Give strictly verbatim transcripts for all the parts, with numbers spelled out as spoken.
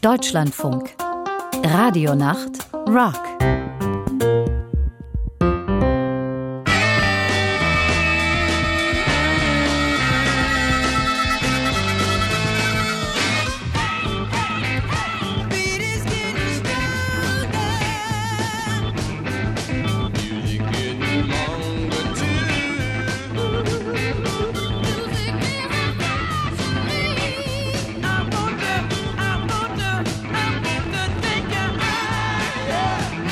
Deutschlandfunk. Radionacht Rock. I want to, I want to take you higher.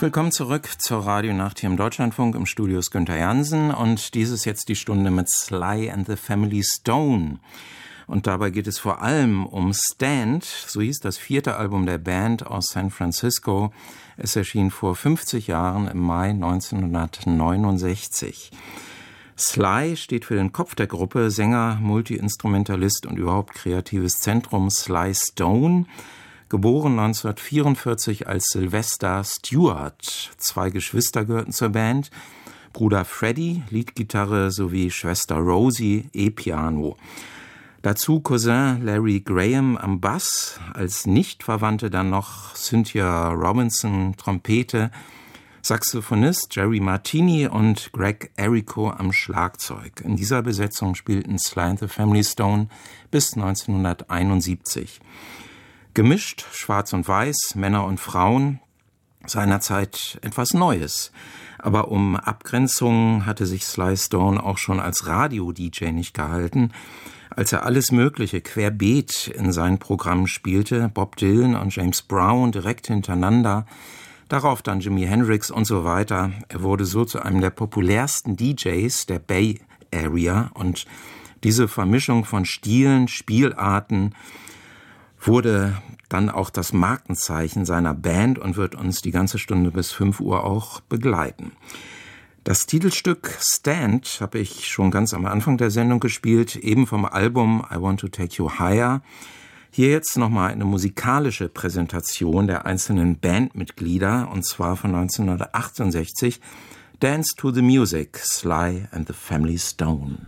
willkommen zurück zur Radionacht hier im Deutschlandfunk. Im Studio ist Günther Jansen und dies ist jetzt die Stunde mit Sly and the Family Stone. Und dabei geht es vor allem um Stand, so hieß das vierte Album der Band aus San Francisco. Es erschien vor fünfzig Jahren im Mai neunzehnhundertneunundsechzig. Sly steht für den Kopf der Gruppe, Sänger, Multi-Instrumentalist und überhaupt kreatives Zentrum Sly Stone. Geboren neunzehnhundertvierundvierzig als Sylvester Stewart. Zwei Geschwister gehörten zur Band. Bruder Freddie, Leadgitarre, sowie Schwester Rosie, E-Piano. Dazu Cousin Larry Graham am Bass, als Nichtverwandte dann noch Cynthia Robinson, Trompete, Saxophonist Jerry Martini und Greg Errico am Schlagzeug. In dieser Besetzung spielten Sly and the Family Stone bis neunzehnhunderteinundsiebzig. Gemischt, schwarz und weiß, Männer und Frauen, seinerzeit etwas Neues. Aber um Abgrenzung hatte sich Sly Stone auch schon als Radio-D J nicht gehalten, als er alles Mögliche querbeet in seinen Programmen spielte, Bob Dylan und James Brown direkt hintereinander, darauf dann Jimi Hendrix und so weiter. Er wurde so zu einem der populärsten D Js der Bay Area und diese Vermischung von Stilen, Spielarten wurde dann auch das Markenzeichen seiner Band und wird uns die ganze Stunde bis fünf Uhr auch begleiten. Das Titelstück Stand habe ich schon ganz am Anfang der Sendung gespielt, eben vom Album I Want to Take You Higher. Hier jetzt nochmal eine musikalische Präsentation der einzelnen Bandmitglieder, und zwar von neunzehnhundertachtundsechzig, Dance to the Music, Sly and the Family Stone.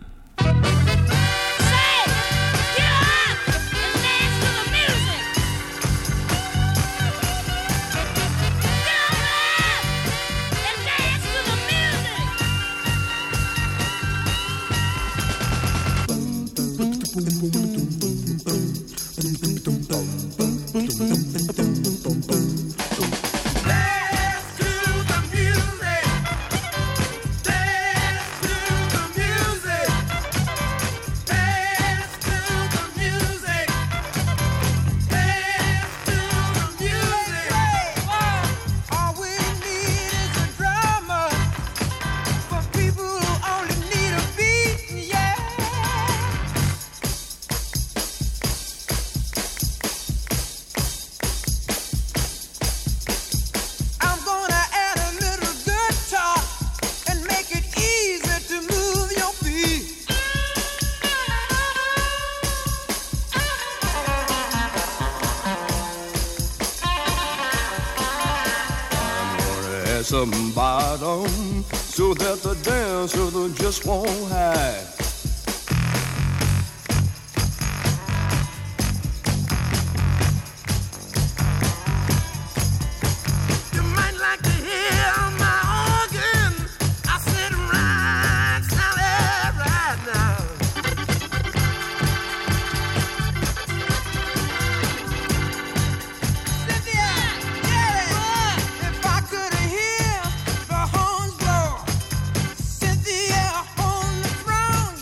Some bottom so that the dancer just won't hide. You might like to hear my organ. I said right, Sally, right now. Cynthia, Jerry, if I could hear the horns blow, Cynthia on the throne.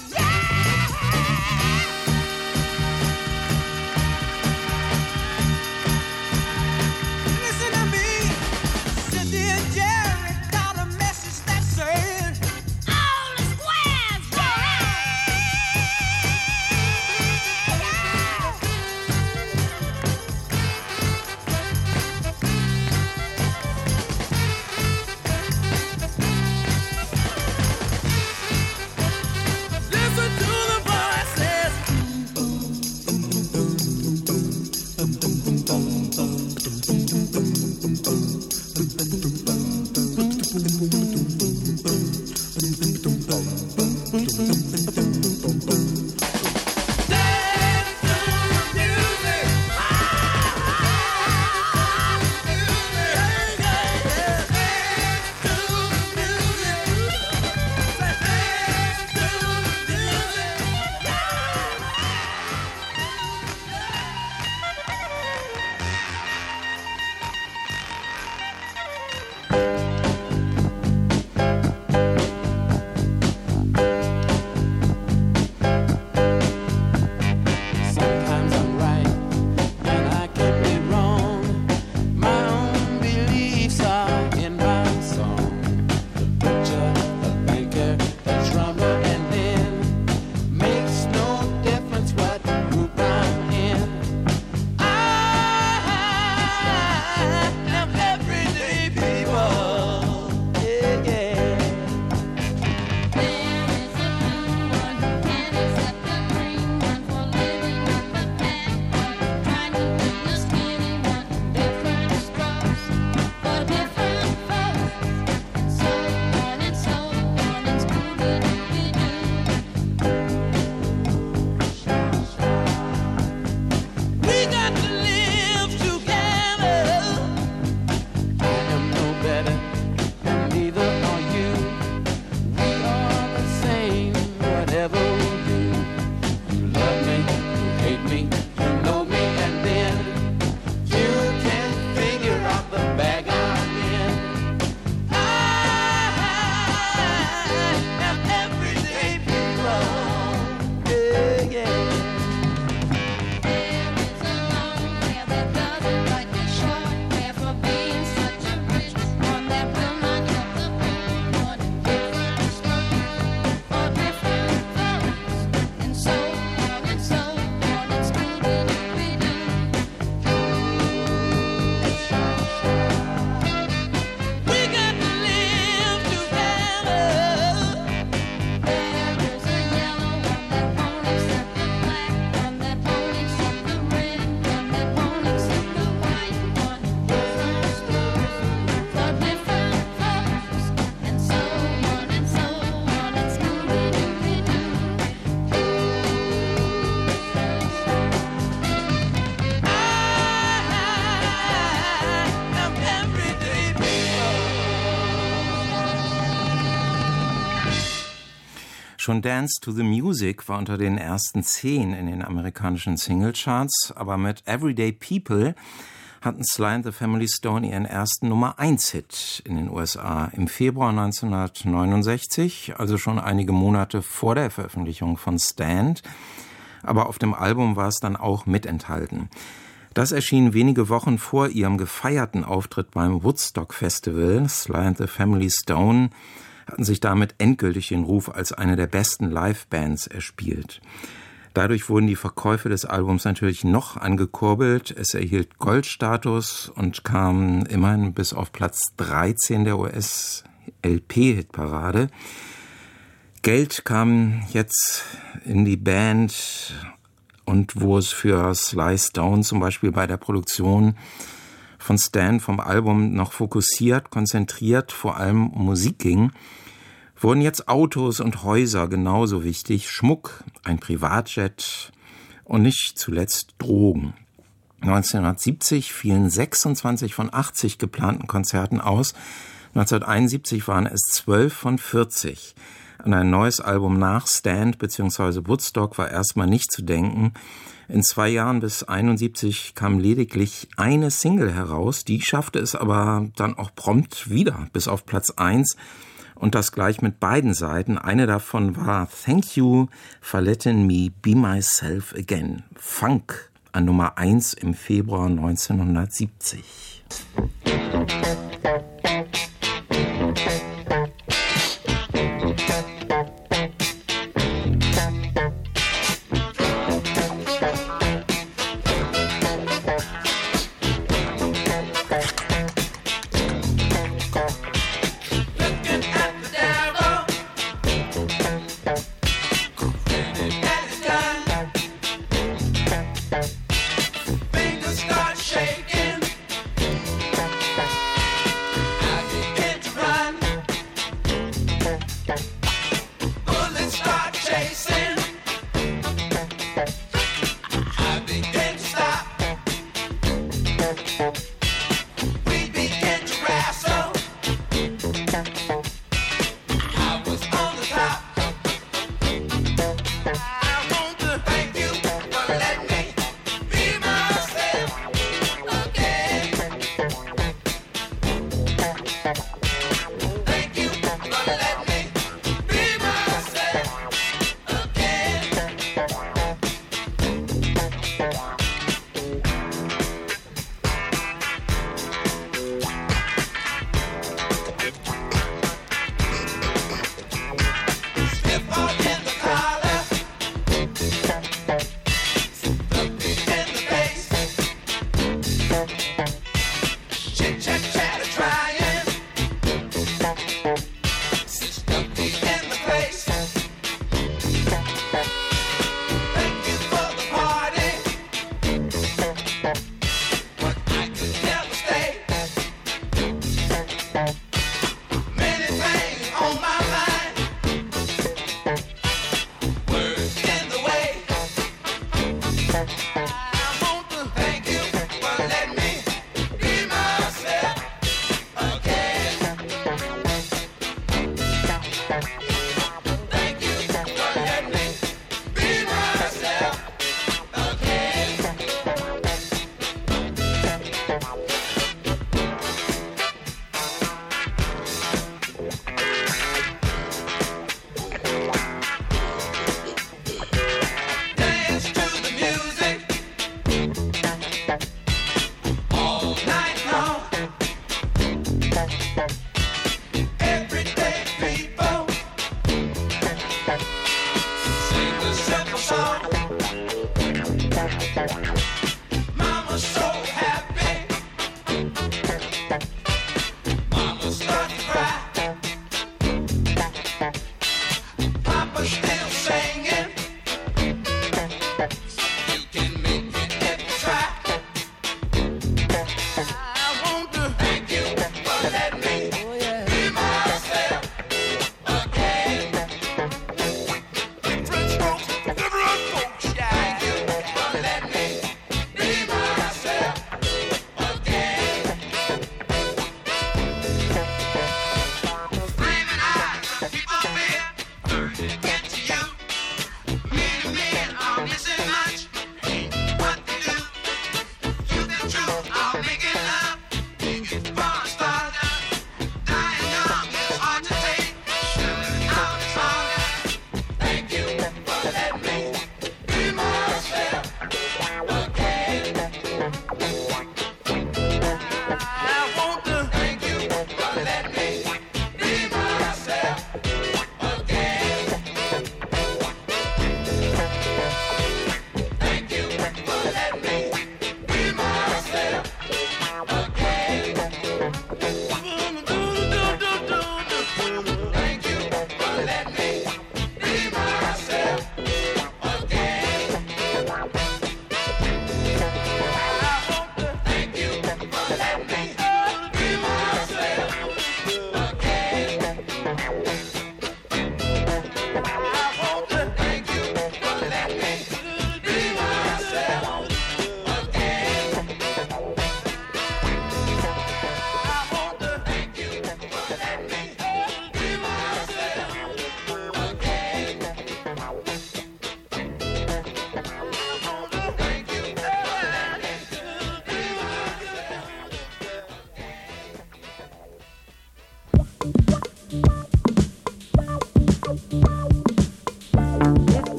Schon Dance to the Music war unter den ersten zehn in den amerikanischen Singlecharts, aber mit Everyday People hatten Sly and the Family Stone ihren ersten Nummer eins Hit in den U S A im Februar neunzehnhundertneunundsechzig, also schon einige Monate vor der Veröffentlichung von Stand. Aber auf dem Album war es dann auch mit enthalten. Das erschien wenige Wochen vor ihrem gefeierten Auftritt beim Woodstock Festival. Sly and the Family Stone hatten sich damit endgültig den Ruf als eine der besten Live-Bands erspielt. Dadurch wurden die Verkäufe des Albums natürlich noch angekurbelt. Es erhielt Goldstatus und kam immerhin bis auf Platz dreizehn der U S-L P-Hitparade. Geld kam jetzt in die Band, und wo es für Sly Stone zum Beispiel bei der Produktion von Stan vom Album noch fokussiert, konzentriert, vor allem um Musik ging, wurden jetzt Autos und Häuser genauso wichtig, Schmuck, ein Privatjet und nicht zuletzt Drogen. neunzehnhundertsiebzig fielen sechsundzwanzig von achtzig geplanten Konzerten aus, neunzehnhunderteinundsiebzig waren es zwölf von vierzig. An ein neues Album nach Stand bzw. Woodstock war erstmal nicht zu denken. In zwei Jahren bis einundsiebzig kam lediglich eine Single heraus, die schaffte es aber dann auch prompt wieder bis auf Platz eins und das gleich mit beiden Seiten. Eine davon war Thank You for Letting Me Be Myself Again, Funk an Nummer eins im Februar neunzehnhundertsiebzig.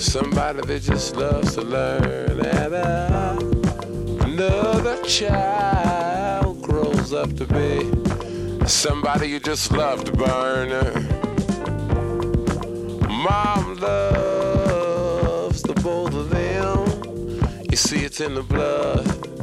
somebody that just loves to learn, and uh, another child grows up to be somebody you just love to burn. Mom loves the both of them. You see, it's in the blood.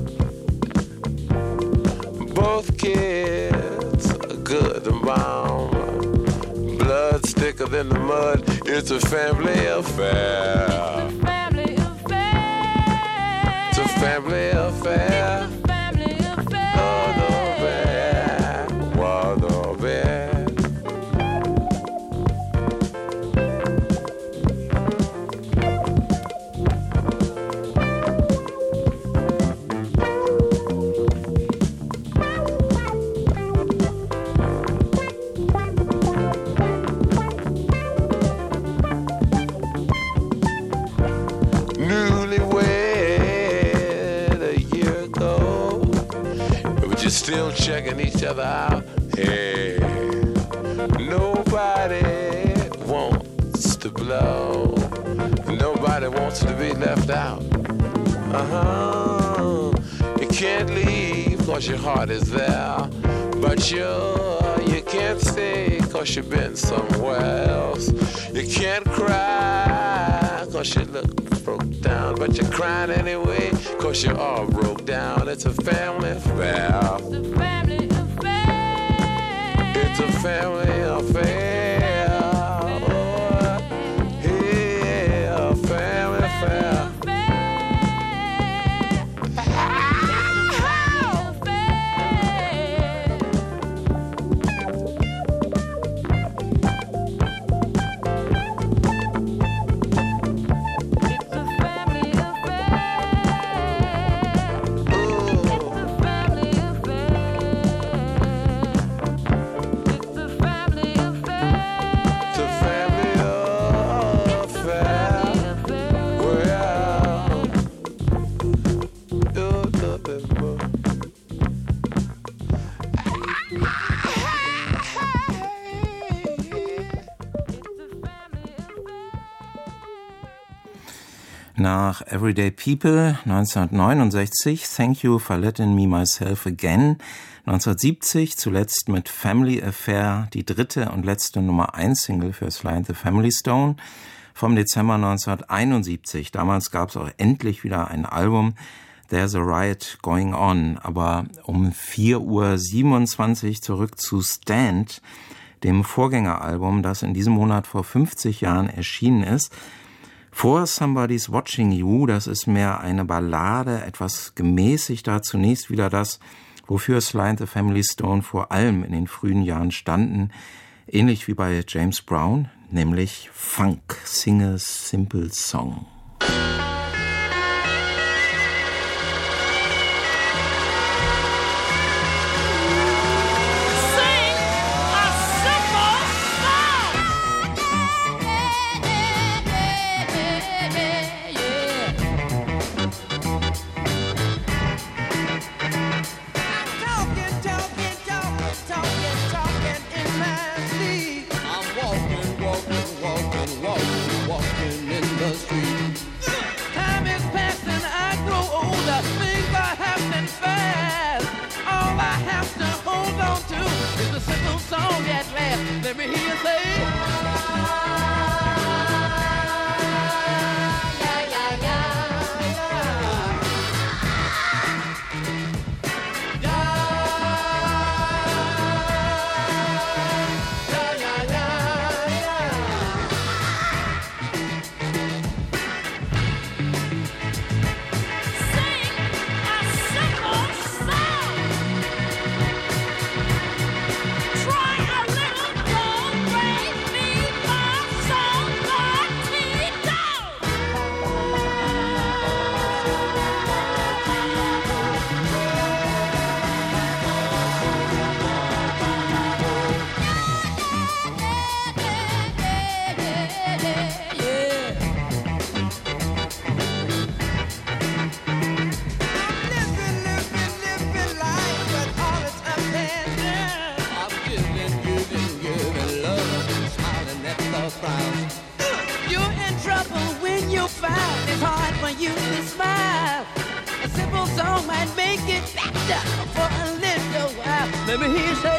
Both kids are good and bomb. Blood's thicker than the mud. It's a family affair. It's a family affair. It's a family affair. It's a family affair. Oh, no, bad. What no, bad. Still checking each other out. Hey, nobody wants to blow. Nobody wants to be left out. Uh-huh. You can't leave cause your heart is there. But you, you can't stay cause you've been somewhere else. You can't cry cause you look broke down. But you're crying anyway cause you're all broke down. It's a family affair. It's a family affair. It's a family affair. Oh, yeah, a family affair. Nach Everyday People neunzehnhundertneunundsechzig, Thank You for Letting Me Myself Again, neunzehnhundertsiebzig, zuletzt mit Family Affair, die dritte und letzte Nummer eins Single für Sly and the Family Stone vom Dezember neunzehnhunderteinundsiebzig. Damals gab es auch endlich wieder ein Album, There's a Riot Going On. Aber um vier Uhr siebenundzwanzig zurück zu Stand, dem Vorgängeralbum, das in diesem Monat vor fünfzig Jahren erschienen ist. For Somebody's Watching You, das ist mehr eine Ballade, etwas gemäßigter, zunächst wieder das, wofür Sly and the Family Stone vor allem in den frühen Jahren standen, ähnlich wie bei James Brown, nämlich Funk, Sing a Simple Song. Let me hear you say, yeah, yeah, yeah, yeah. Try a little, don't break me. used to smile. A simple song might make it better for a little while. Let me hear you say,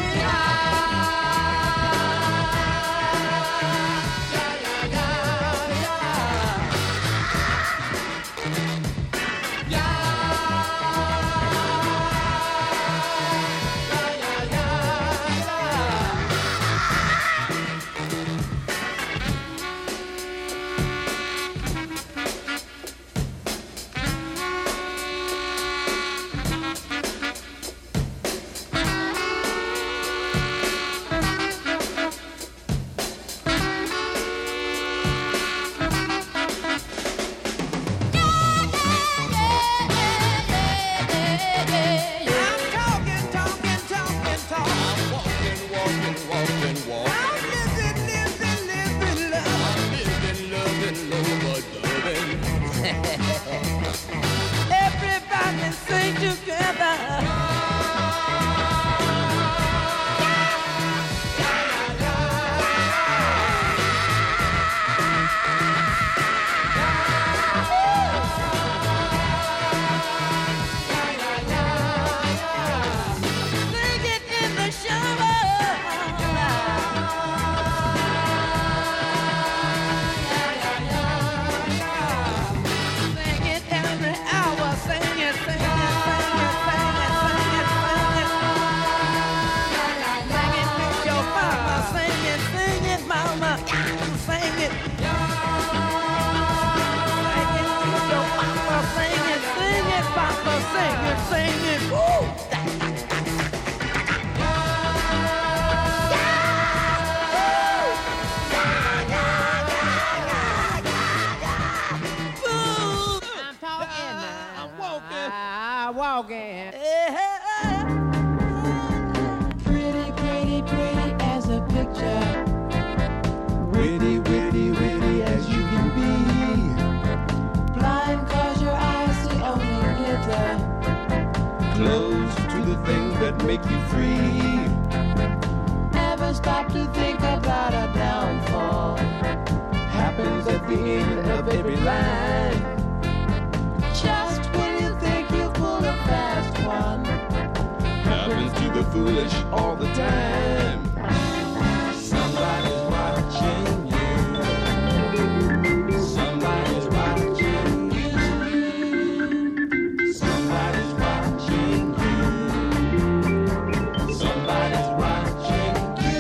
pretty, pretty, pretty as a picture. Witty, witty, witty as you can be. Blind cause your eyes see only glitter. Close to the things that make you free. Never stop to think about a downfall. Happens at the end of every line. Just when you think you pulled a fast one. Happens to the foolish all the time. Somebody's watching you. Somebody's watching you. Somebody's watching you. Somebody's watching you.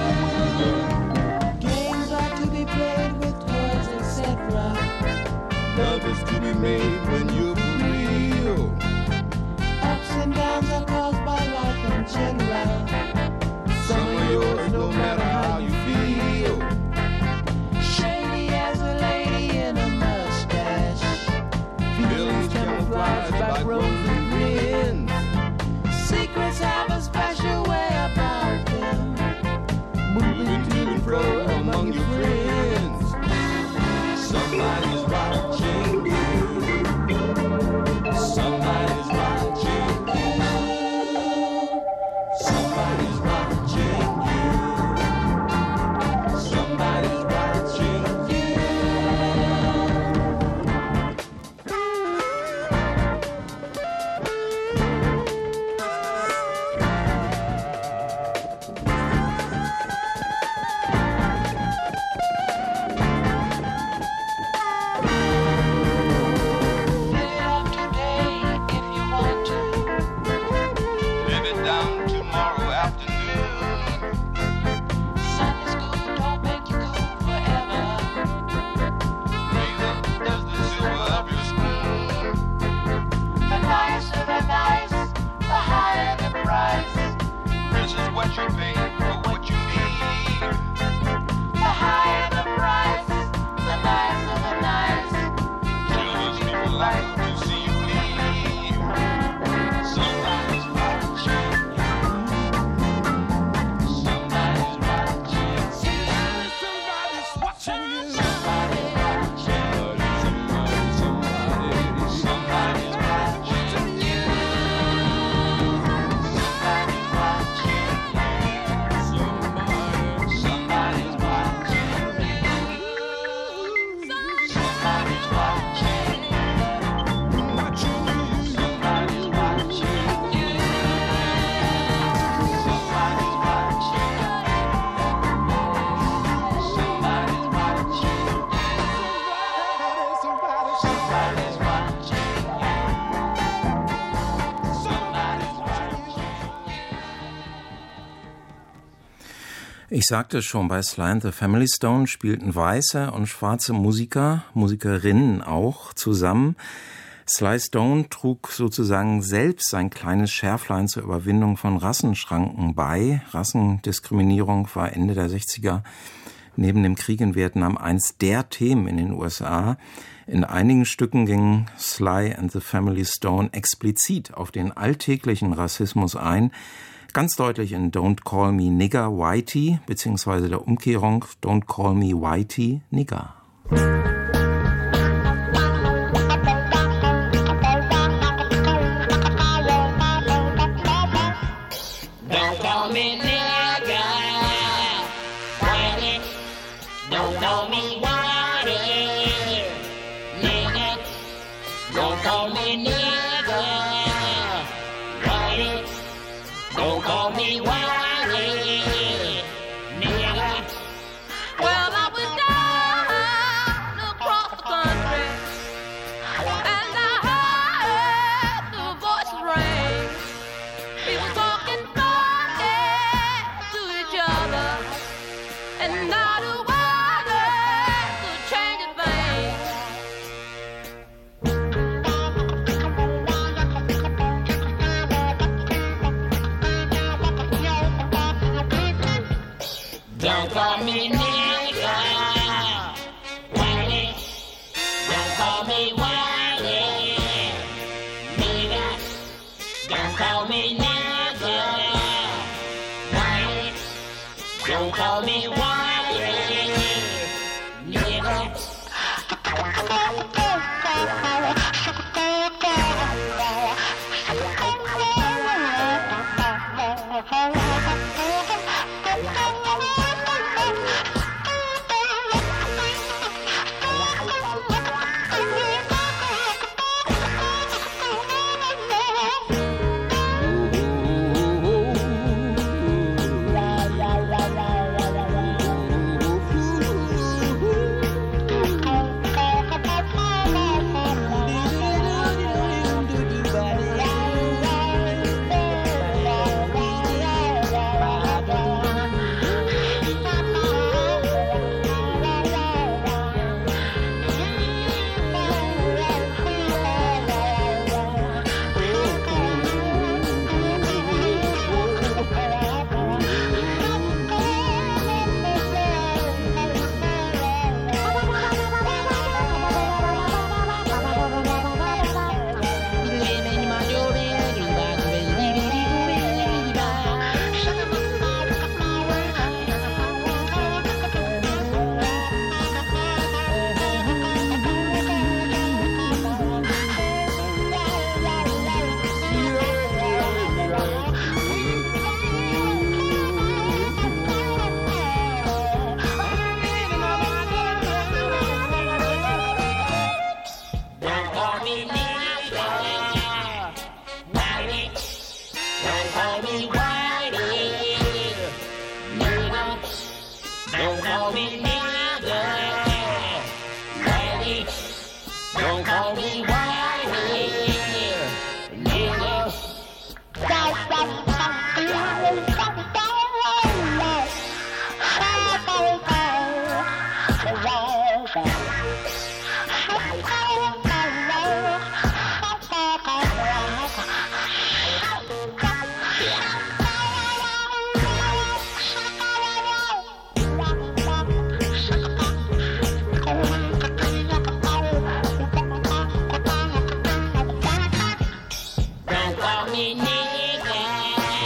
Games are to be played with toys, et cetera. Love is to be made when you're for real. Ups and downs are caused by life in general. Some of yours, no matter how you feel. Shady as a lady in a mustache. Feelings camouflaged by groans and grins. Secrets have a special way about them. Moving to and fro among your friends. Somebody's watching you. Somebody's watching you. Somebody's watching you. Somebody's watching you. Live up today if you want to. Live it down tomorrow afternoon. Sunday school don't make you cool forever. Razor does the silver of your spoon. The nicer the nice, the higher the price. This is what you pay for what you need. The higher the price, the nicer the nice. Children's people like to see you bleed. Somebody's watching you. Somebody's watching you. Somebody's watching you. Somebody's watching you. Somebody, somebody, somebody's watching you. Somebody's watching you. Ich sagte schon, bei Sly and the Family Stone spielten weiße und schwarze Musiker, Musikerinnen auch zusammen. Sly Stone trug sozusagen selbst sein kleines Schärflein zur Überwindung von Rassenschranken bei. Rassendiskriminierung war Ende der sechziger neben dem Krieg in Vietnam eins der Themen in den U S A. In einigen Stücken ging Sly and the Family Stone explizit auf den alltäglichen Rassismus ein. Ganz deutlich in Don't Call Me Nigger Whitey, beziehungsweise der Umkehrung Don't Call Me Whitey Nigger. Don't call me nigger, whitey. Don't call me whitey, nigger. Don't call me nigger, whitey. Don't call me whitey, nigger. Well, I was down across the country, and I heard the voices ring. People talking funny to each other, and not a word could change a thing. Don't call me nigger, whitey. Don't call me whitey, nigger. Don't call me nigger, whitey. Don't call me whitey, nigger. Don't call me nigger, whitey. Don't call me whitey, nigger. Don't call me nigger, whitey. Don't call me whitey, nigger. Don't call me nigger,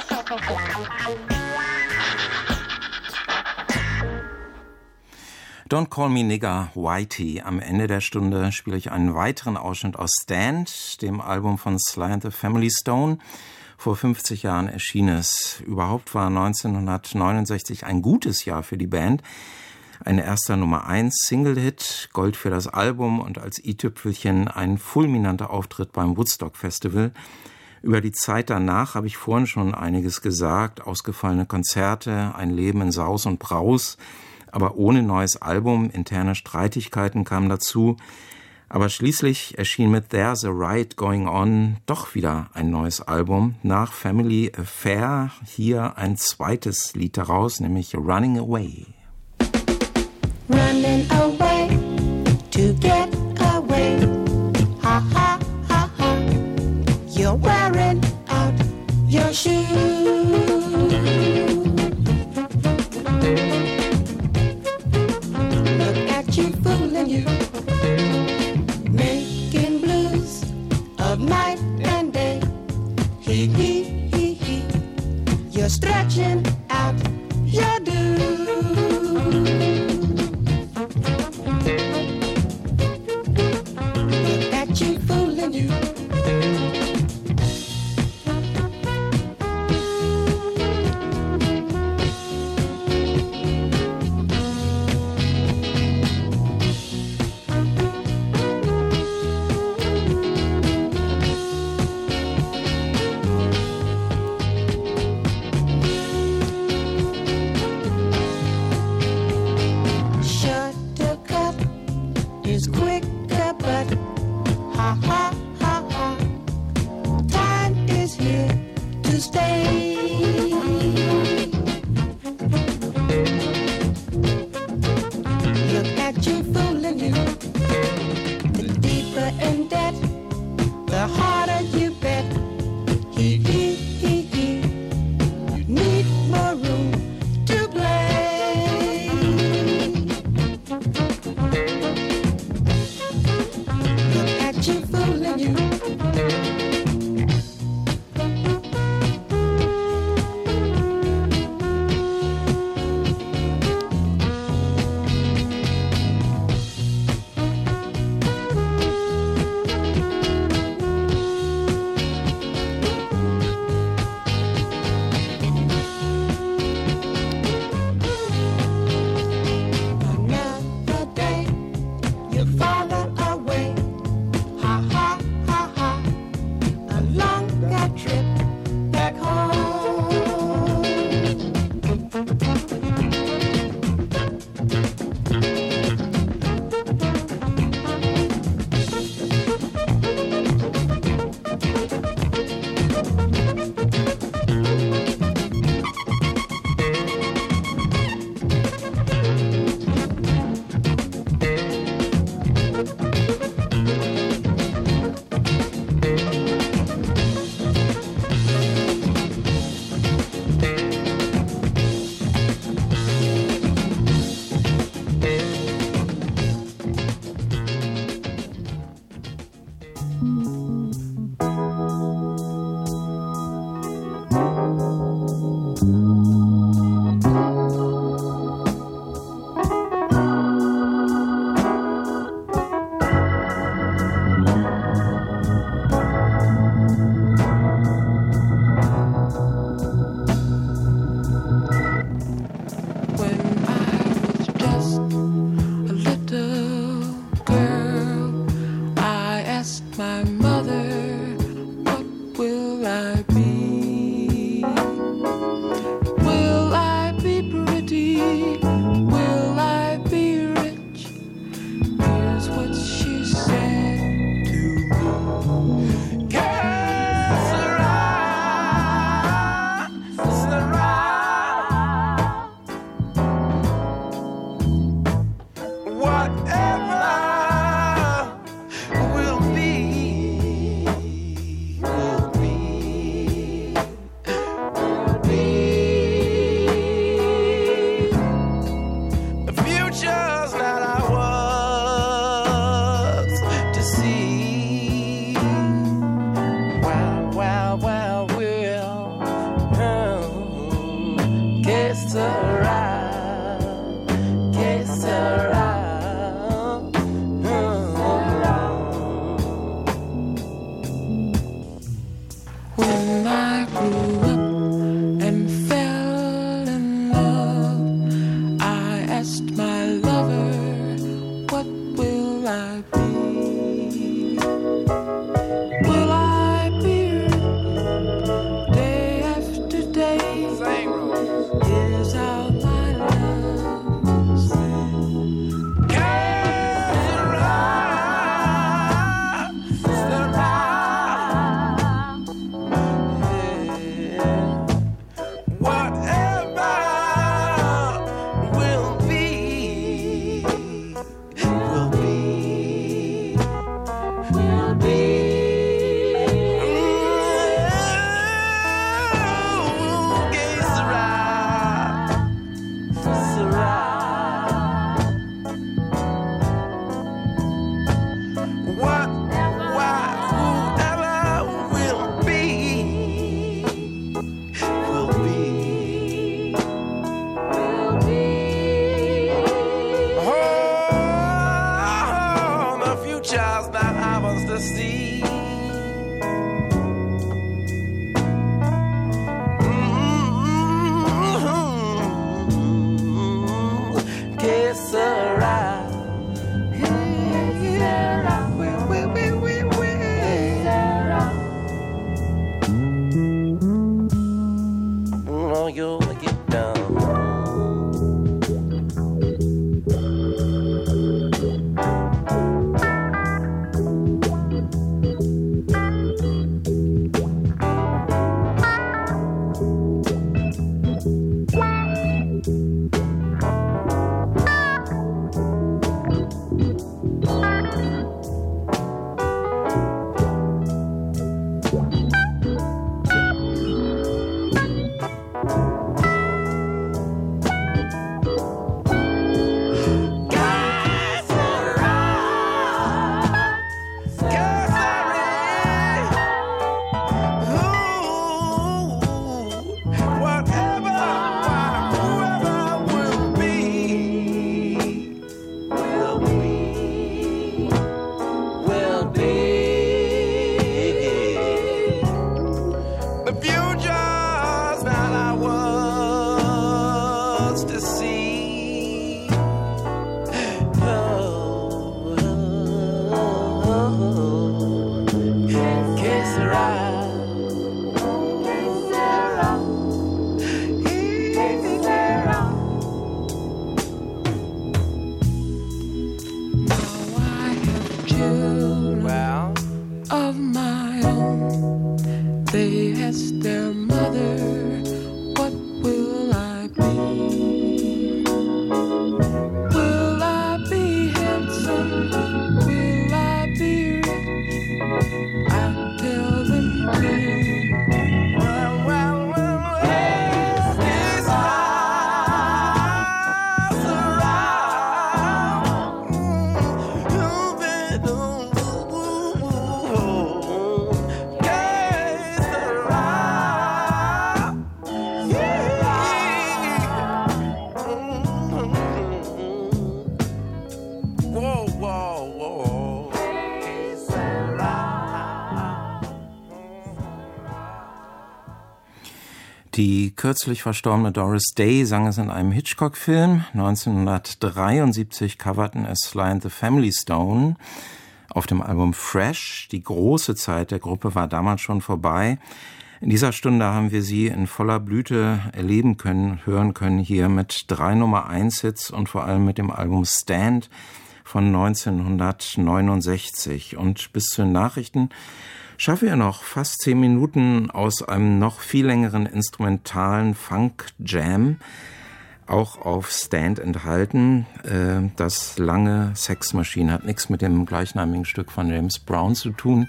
Don't Call Me Nigger, Whitey. Am Ende der Stunde spiele ich einen weiteren Ausschnitt aus Stand, dem Album von Sly and the Family Stone. Vor fünfzig Jahren erschien es. Überhaupt war neunzehnhundertneunundsechzig ein gutes Jahr für die Band. Ein erster Nummer eins Single-Hit, Gold für das Album und als i-Tüpfelchen ein fulminanter Auftritt beim Woodstock Festival. Über die Zeit danach habe ich vorhin schon einiges gesagt. Ausgefallene Konzerte, ein Leben in Saus und Braus, aber ohne neues Album. Interne Streitigkeiten kamen dazu. Aber schließlich erschien mit There's a Riot Going On doch wieder ein neues Album. Nach Family Affair hier ein zweites Lied daraus, nämlich Running Away. Running away to get away. Ha ha ha ha. You're wearing out your shoes. Look at you fooling you, making blues of night and day. He he he he. You're stretching out your dues. Die kürzlich verstorbene Doris Day sang es in einem Hitchcock-Film. neunzehnhundertdreiundsiebzig coverten es Sly and the Family Stone auf dem Album Fresh. Die große Zeit der Gruppe war damals schon vorbei. In dieser Stunde haben wir sie in voller Blüte erleben können, hören können hier mit drei Nummer eins Hits und vor allem mit dem Album Stand von neunzehnhundertneunundsechzig. Und bis zu den Nachrichten schaffe ich noch fast zehn Minuten aus einem noch viel längeren instrumentalen Funk-Jam, auch auf Stand enthalten. Das lange Sex Machine hat nichts mit dem gleichnamigen Stück von James Brown zu tun.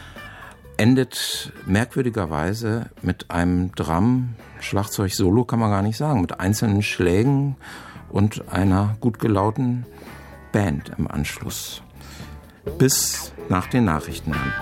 Endet merkwürdigerweise mit einem Drum, Schlagzeug-Solo kann man gar nicht sagen, mit einzelnen Schlägen und einer gut gelaunten Band im Anschluss. Bis nach den Nachrichten dann.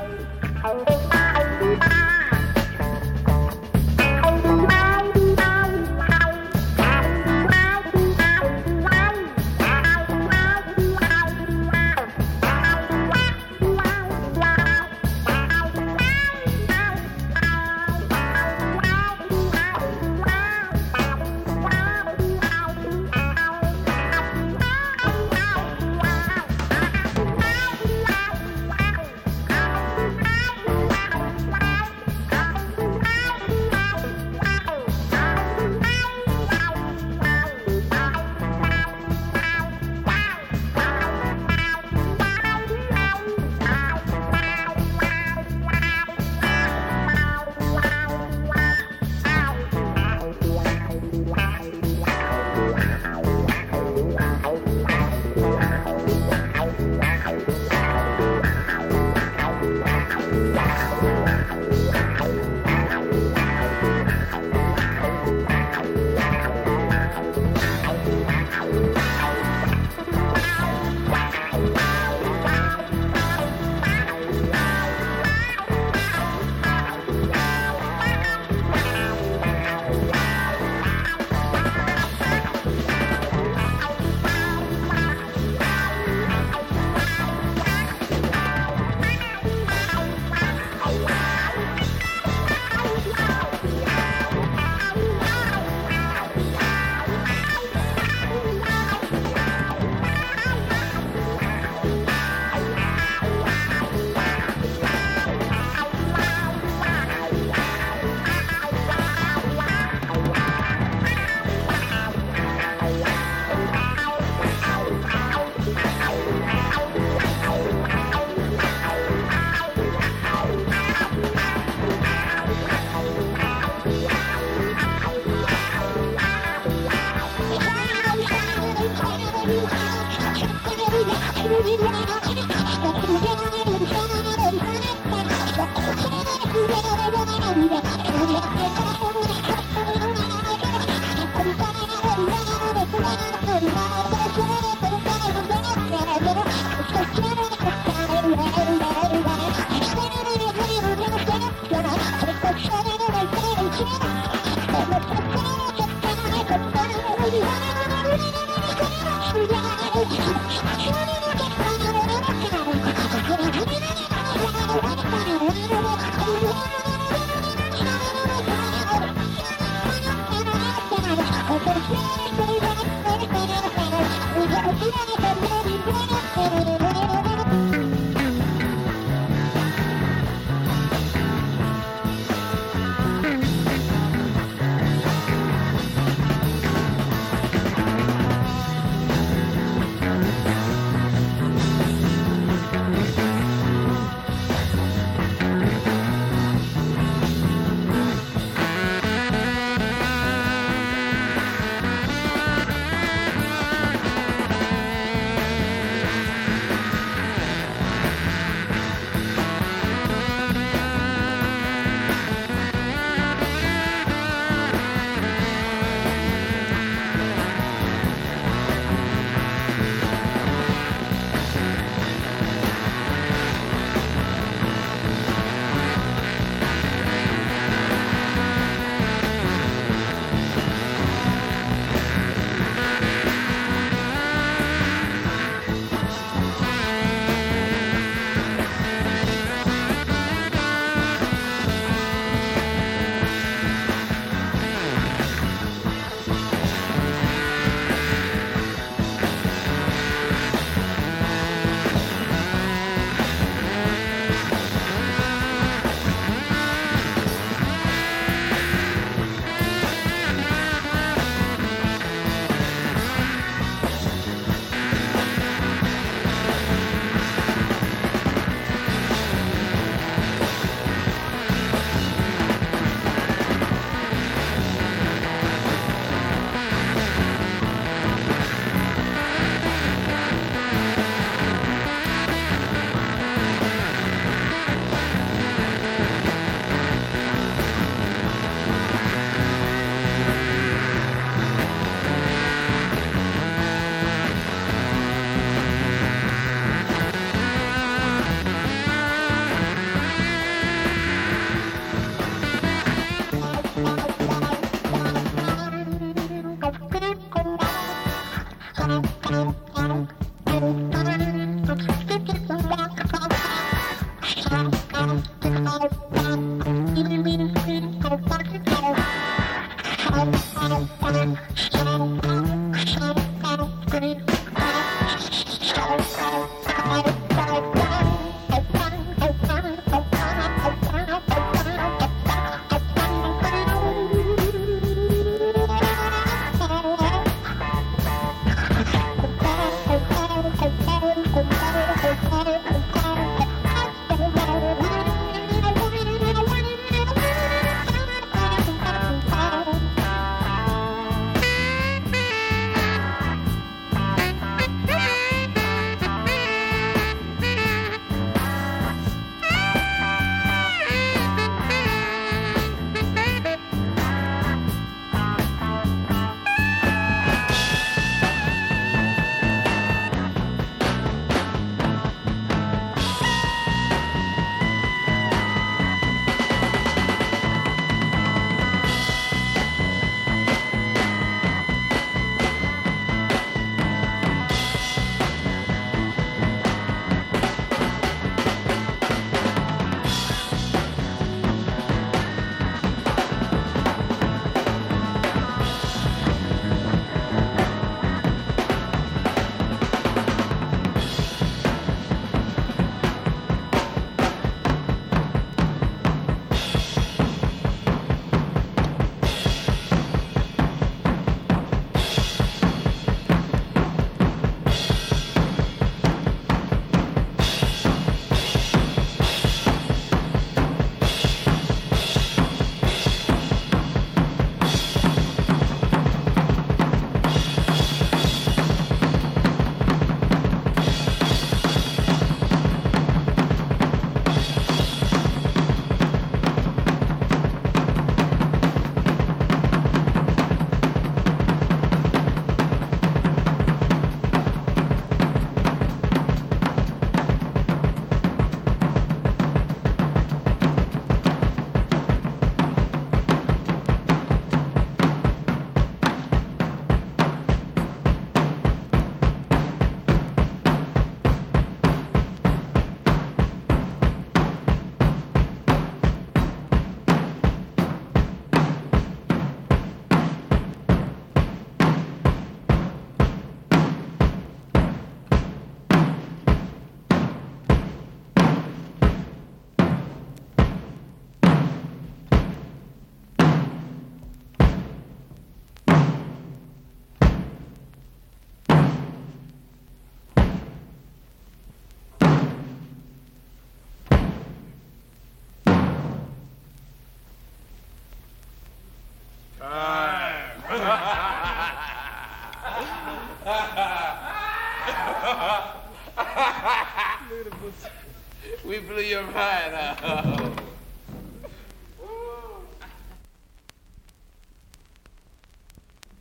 We blew your mind out.